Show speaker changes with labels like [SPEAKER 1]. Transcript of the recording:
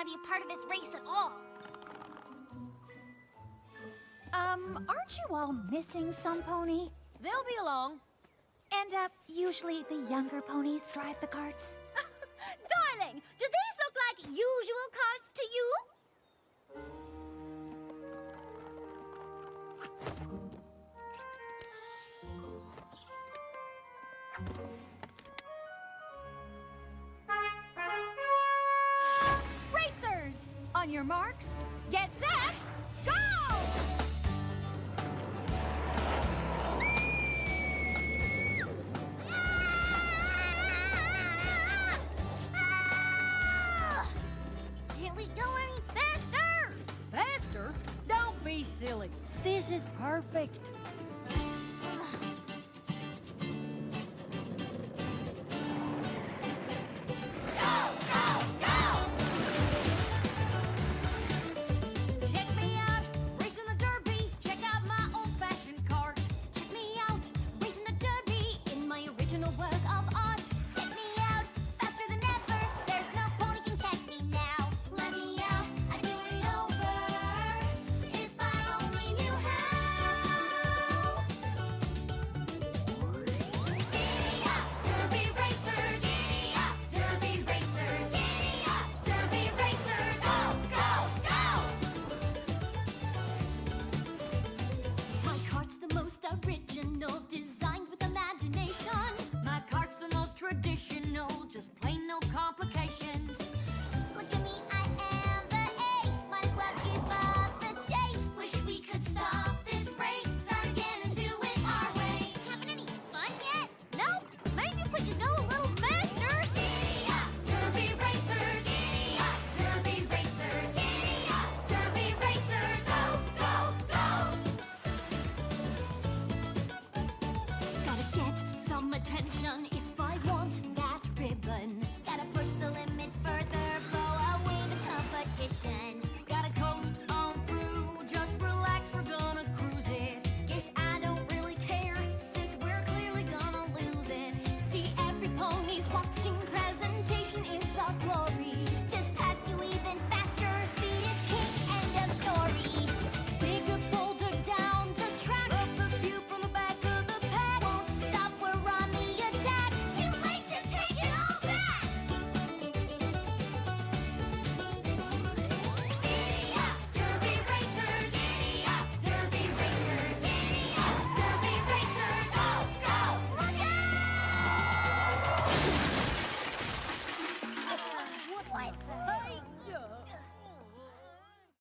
[SPEAKER 1] want to be a part of this race at all.
[SPEAKER 2] Aren't you all missing some pony?
[SPEAKER 3] They'll be along.
[SPEAKER 2] And, usually the younger ponies drive the carts?
[SPEAKER 1] Darling, do these look like usual carts to you?
[SPEAKER 2] Racers! On your marks, get set, go!
[SPEAKER 1] Can't we go any faster?
[SPEAKER 3] Faster? Don't be silly. This is perfect. Check me out, racing the Derby. Check out my old-fashioned cart.
[SPEAKER 1] Check me out, racing the Derby in my original work of art. Check me out, faster than ever. There's no pony can catch me now. Let me out, I'd do it over if I only knew how. Giddy up, Derby racers! Giddy up, Derby racers! Giddy up, Derby racers! Go, go, go! My cart's the most original, designed with imagination.
[SPEAKER 3] My cart's the most traditional, just plain no complications.
[SPEAKER 1] Look at me, I am the ace. Might as well give up the chase. Wish we could stop this race, start again and do it our way. Having any fun yet? Nope. Maybe if we could go a little faster. Giddy up, Derby racers! Giddy up, Derby racers! Giddy up, Derby racers! Go, go, go!
[SPEAKER 3] Gotta get some attention if I want that ribbon.